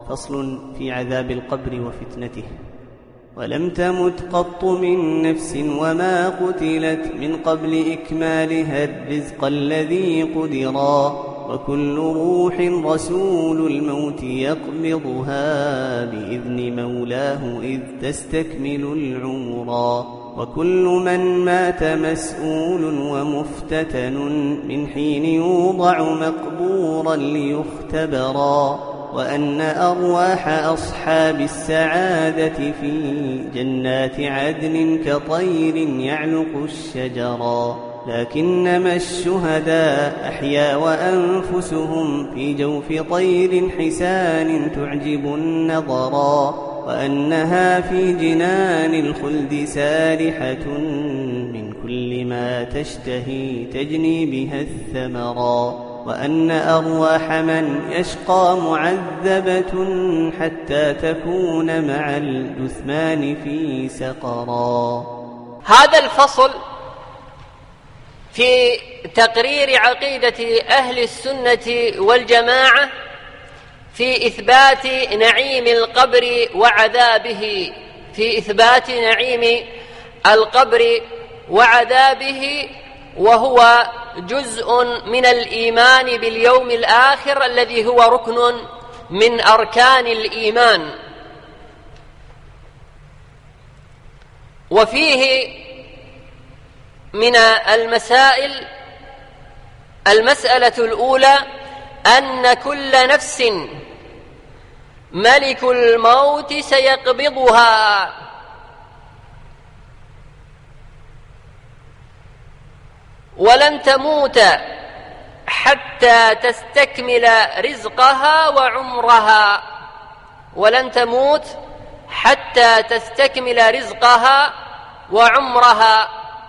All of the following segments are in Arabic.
فصل في عذاب القبر وفتنته. ولم تمت قط من نفس وما قتلت من قبل إكمالها الرزق الذي قدرا، وكل روح رسول الموت يقبضها بإذن مولاه إذ تستكمل العمرا، وكل من مات مسؤول ومفتتن من حين يوضع مقبورا ليختبرا، وأن أرواح أصحاب السعادة في جنات عدن كطير يعلق الشجرا، لكنما الشهداء أحيا وأنفسهم في جوف طير حسان تعجب النظرا، وأنها في جنان الخلد سارحة من كل ما تشتهي تجني بها الثمرا، وأن أرواح من يشقى معذبة حتى تكون مع الجثمان في سقرا. هذا الفصل في تقرير عقيدة أهل السنة والجماعة في إثبات نعيم القبر وعذابه، في إثبات نعيم القبر وعذابه، وهو جزء من الإيمان باليوم الآخر الذي هو ركن من أركان الإيمان. وفيه من المسائل المسألة الأولى أن كل نفس ملك الموت سيقبضها، ولن تموت حتى تستكمل رزقها وعمرها، ولن تموت حتى تستكمل رزقها وعمرها.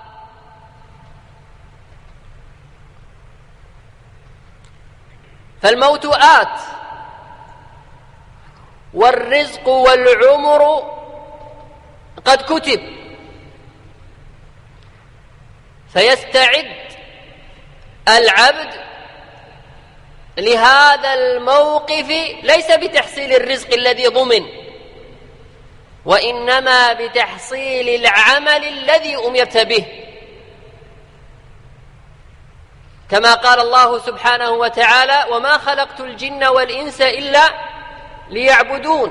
فالموت آت، والرزق والعمر قد كتب، فيستعد العبد لهذا الموقف ليس بتحصيل الرزق الذي ضمن، وإنما بتحصيل العمل الذي أمرت به، كما قال الله سبحانه وتعالى: وما خلقت الجن والإنس إلا ليعبدون.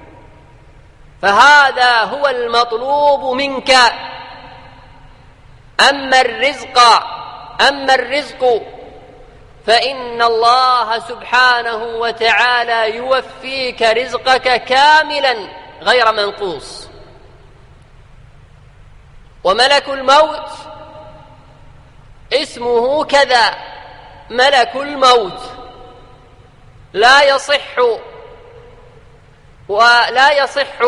فهذا هو المطلوب منك. أما الرزق فإن الله سبحانه وتعالى يوفيك رزقك كاملا غير منقوص. وملك الموت اسمه كذا، ملك الموت، لا يصح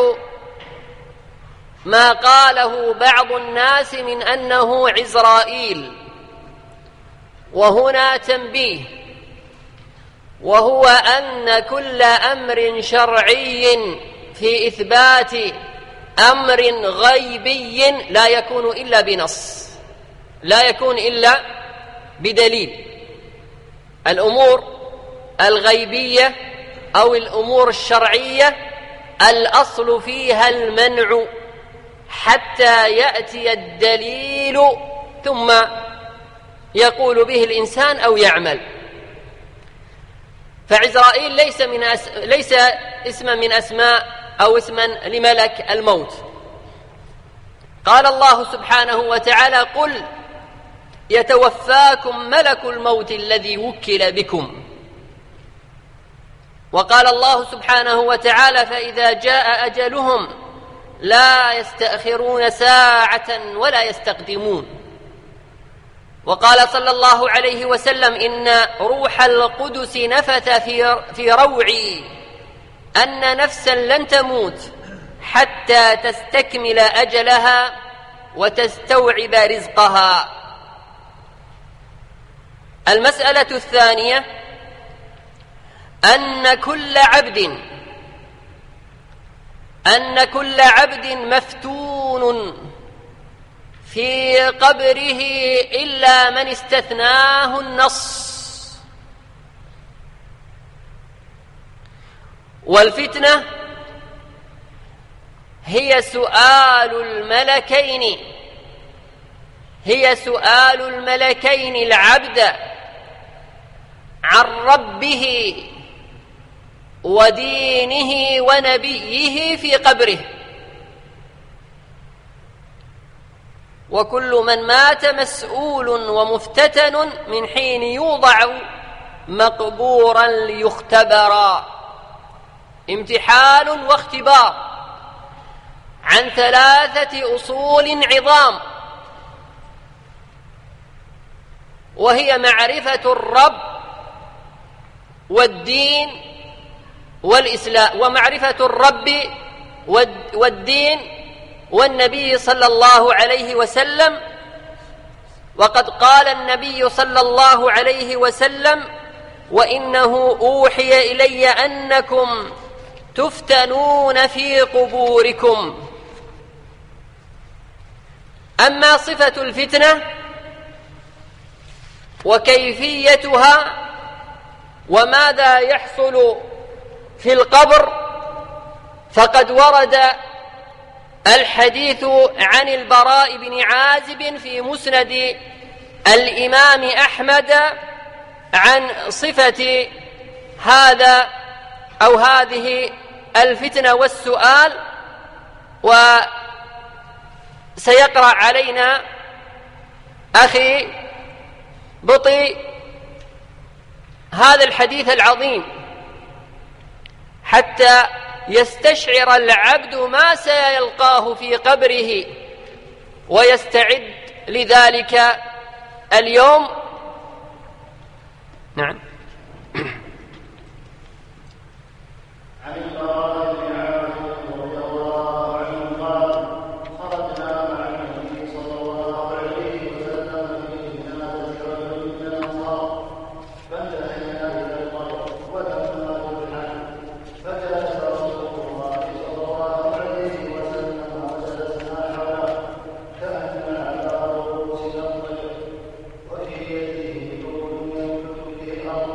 ما قاله بعض الناس من أنه عزرائيل. وهنا تنبيه، وهو أن كل أمر شرعي في إثبات أمر غيبي لا يكون إلا بنص، لا يكون إلا بدليل. الأمور الغيبية أو الأمور الشرعية الأصل فيها المنع حتى يأتي الدليل ثم يقول به الإنسان أو يعمل. فعزرائيل ليس اسما من أسماء أو اسما لملك الموت. قال الله سبحانه وتعالى: قل يتوفاكم ملك الموت الذي وكل بكم. وقال الله سبحانه وتعالى: فإذا جاء أجلهم لا يستأخرون ساعة ولا يستقدمون. وقال صلى الله عليه وسلم: إن روح القدس نفث في روعي أن نفسا لن تموت حتى تستكمل أجلها وتستوعب رزقها. المسألة الثانية أن كل عبد مفتون في قبره إلا من استثناه النص. والفتنة هي سؤال الملكين العبد عن ربه ودينه ونبيه في قبره. وكل من مات مسؤول ومفتتن من حين يوضع مقبورا ليختبر، امتحان واختبار عن 3 أصول عظام، وهي معرفة الرب والدين والإسلام، ومعرفة الرب والدين والنبي صلى الله عليه وسلم. وقد قال النبي صلى الله عليه وسلم: وإنه أوحي إلي أنكم تفتنون في قبوركم. أما صفة الفتنة وكيفيتها وماذا يحصل في القبر، فقد ورد الحديث عن البراء بن عازب في مسند الإمام أحمد عن صفة هذا أو هذه الفتنة والسؤال، وسيقرأ علينا أخي بطي هذا الحديث العظيم حتى يستشعر العبد ما سيلقاه في قبره ويستعد لذلك اليوم. نعم. عن البراء بن عازب رضي الله عنه قال: خرجنا مع النبي صلى الله عليه وسلم في جنازة رجل من الأنصار، فانتهينا إلى القبر ولما دفنا فجلس رسول الله صلى الله عليه وسلم وجلسنا حوله كأن على رؤوسنا الطير، وفي يده كل يملك به الأرض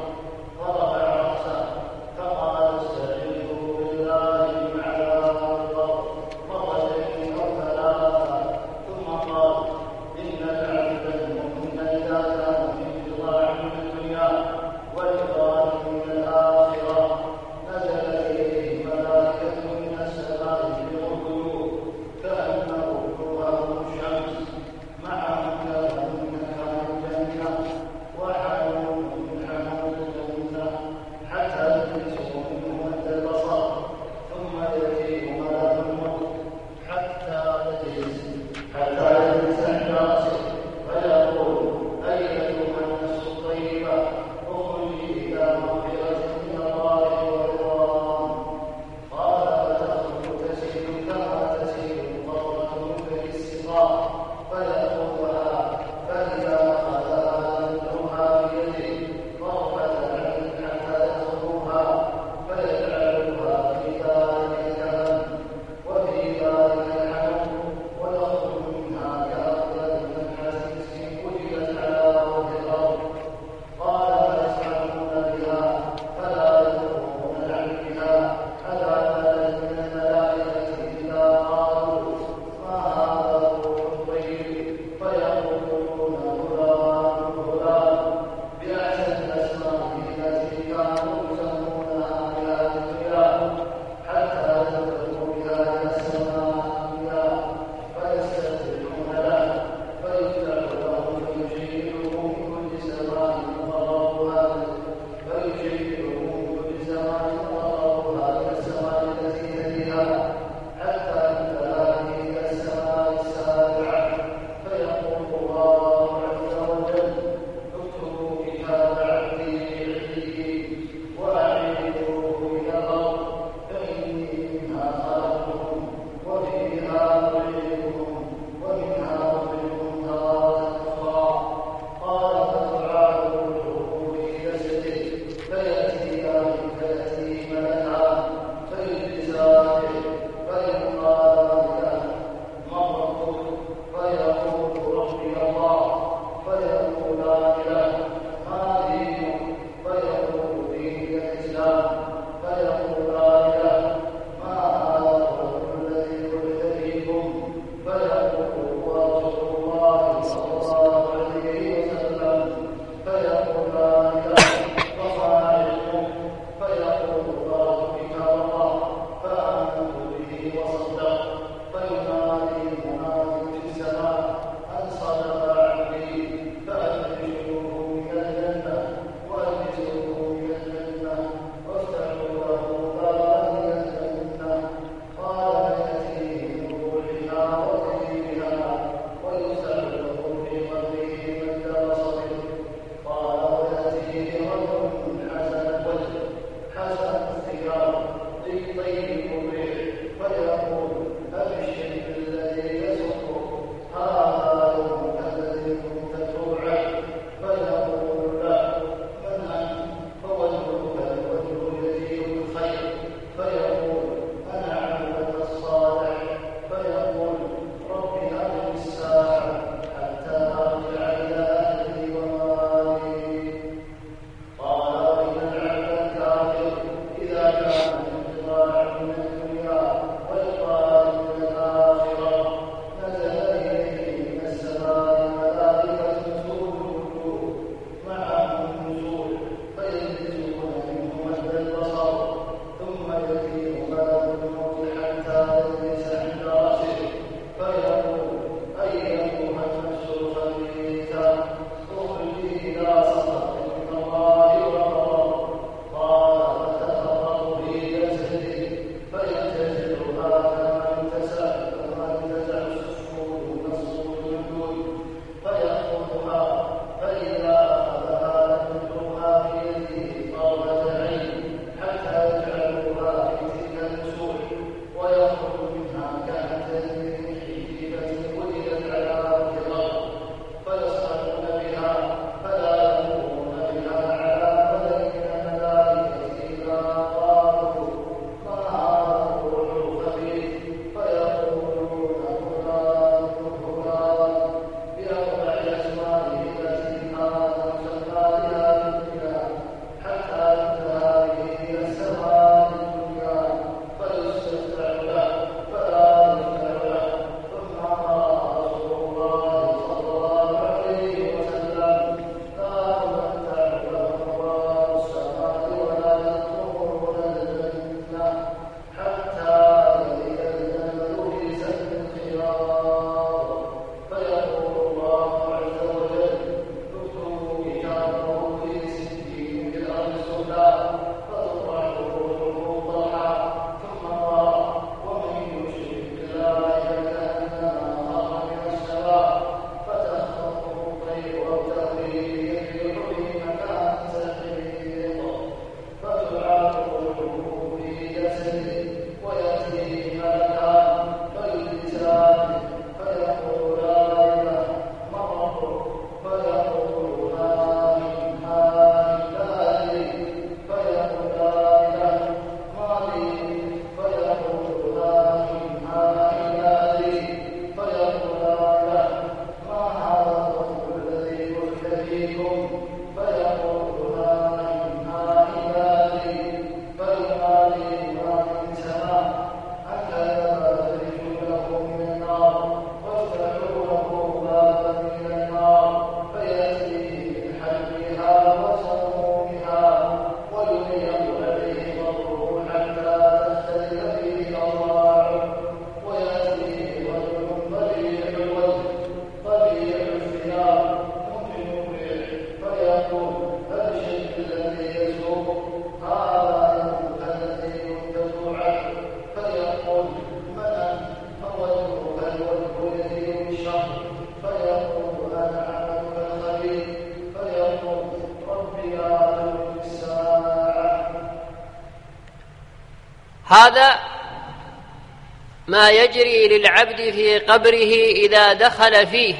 هذا ما يجري للعبد في قبره إذا دخل فيه.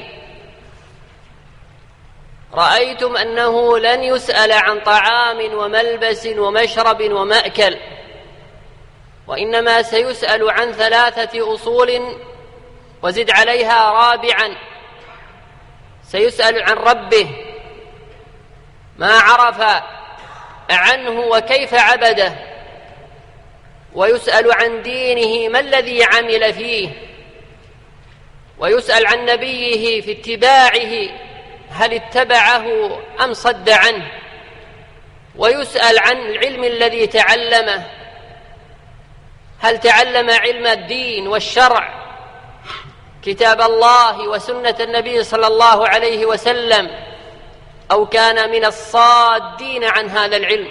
رأيتم أنه لن يسأل عن طعام وملبس ومشرب ومأكل، وإنما سيسأل عن 3 أصول وزد عليها رابعا، سيسأل عن ربه ما عرف عنه وكيف عبده، ويسأل عن دينه ما الذي عمل فيه، ويسأل عن نبيه في اتباعه هل اتبعه أم صد عنه، ويسأل عن العلم الذي تعلمه هل تعلم علم الدين والشرع كتاب الله وسنة النبي صلى الله عليه وسلم أو كان من الصادين عن هذا العلم.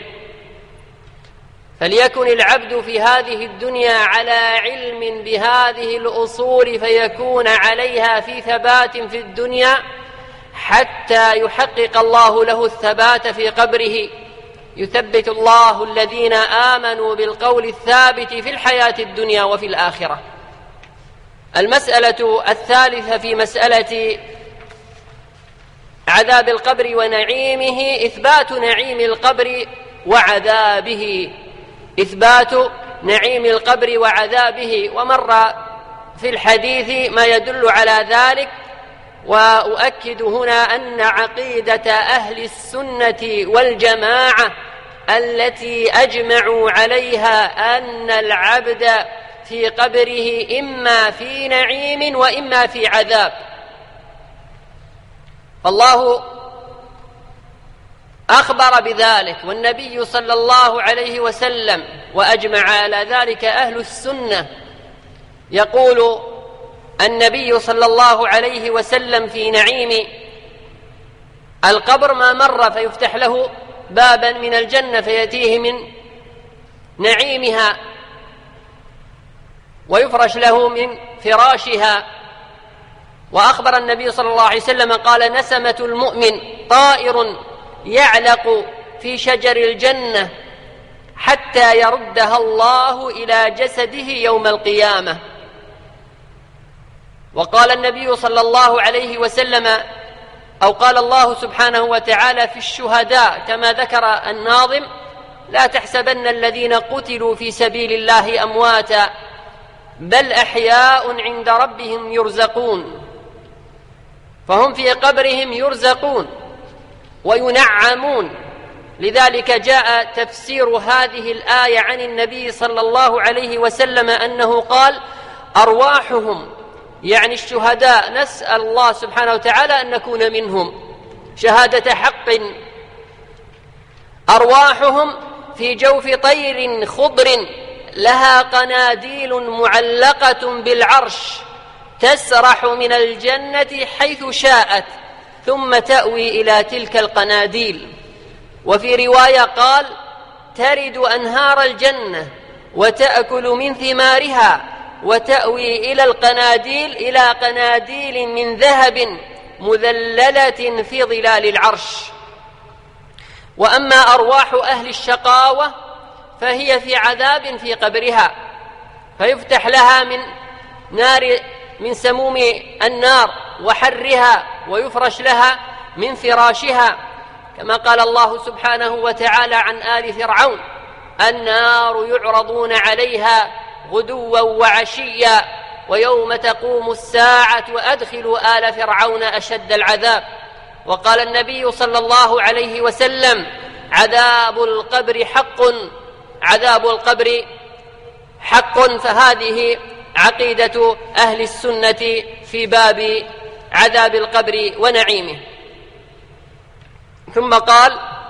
فليكن العبد في هذه الدنيا على علم بهذه الأصول فيكون عليها في ثبات في الدنيا حتى يحقق الله له الثبات في قبره. يثبت الله الذين آمنوا بالقول الثابت في الحياة الدنيا وفي الآخرة. المسألة الثالثة في مسألة عذاب القبر ونعيمه إثبات نعيم القبر وعذابه، إثبات نعيم القبر وعذابه. ومر في الحديث ما يدل على ذلك، وأؤكد هنا أن عقيدة أهل السنة والجماعة التي أجمعوا عليها أن العبد في قبره إما في نعيم وإما في عذاب. فالله أخبر بذلك والنبي صلى الله عليه وسلم، وأجمع على ذلك أهل السنة. يقول النبي صلى الله عليه وسلم في نعيم القبر ما مر فيفتح له بابا من الجنة فيأتيه من نعيمها ويفرش له من فراشها. وأخبر النبي صلى الله عليه وسلم قال: نسمة المؤمن طائر يعلق في شجر الجنة حتى يردها الله إلى جسده يوم القيامة. وقال النبي صلى الله عليه وسلم، أو قال الله سبحانه وتعالى في الشهداء كما ذكر الناظم: لا تحسبن الذين قتلوا في سبيل الله أمواتا بل أحياء عند ربهم يرزقون. فهم في قبرهم يرزقون وينعمون. لذلك جاء تفسير هذه الآية عن النبي صلى الله عليه وسلم أنه قال: أرواحهم، يعني الشهداء، نسأل الله سبحانه وتعالى أن نكون منهم، شهادة حق، أرواحهم في جوف طير خضر لها قناديل معلقة بالعرش تسرح من الجنة حيث شاءت ثم تأوي إلى تلك القناديل. وفي رواية قال: ترد أنهار الجنة وتأكل من ثمارها وتأوي إلى القناديل، إلى قناديل من ذهب مذللة في ظلال العرش. وأما أرواح أهل الشقاوة فهي في عذاب في قبرها، فيفتح لها من سموم النار وحرها، ويفرش لها من فراشها، كما قال الله سبحانه وتعالى عن آل فرعون: النار يعرضون عليها غدوا وعشيا ويوم تقوم الساعة وأدخلوا آل فرعون أشد العذاب. وقال النبي صلى الله عليه وسلم: عذاب القبر حق، عذاب القبر حق. فهذه عقيدة أهل السنة في باب عذاب القبر ونعيمه. ثم قال: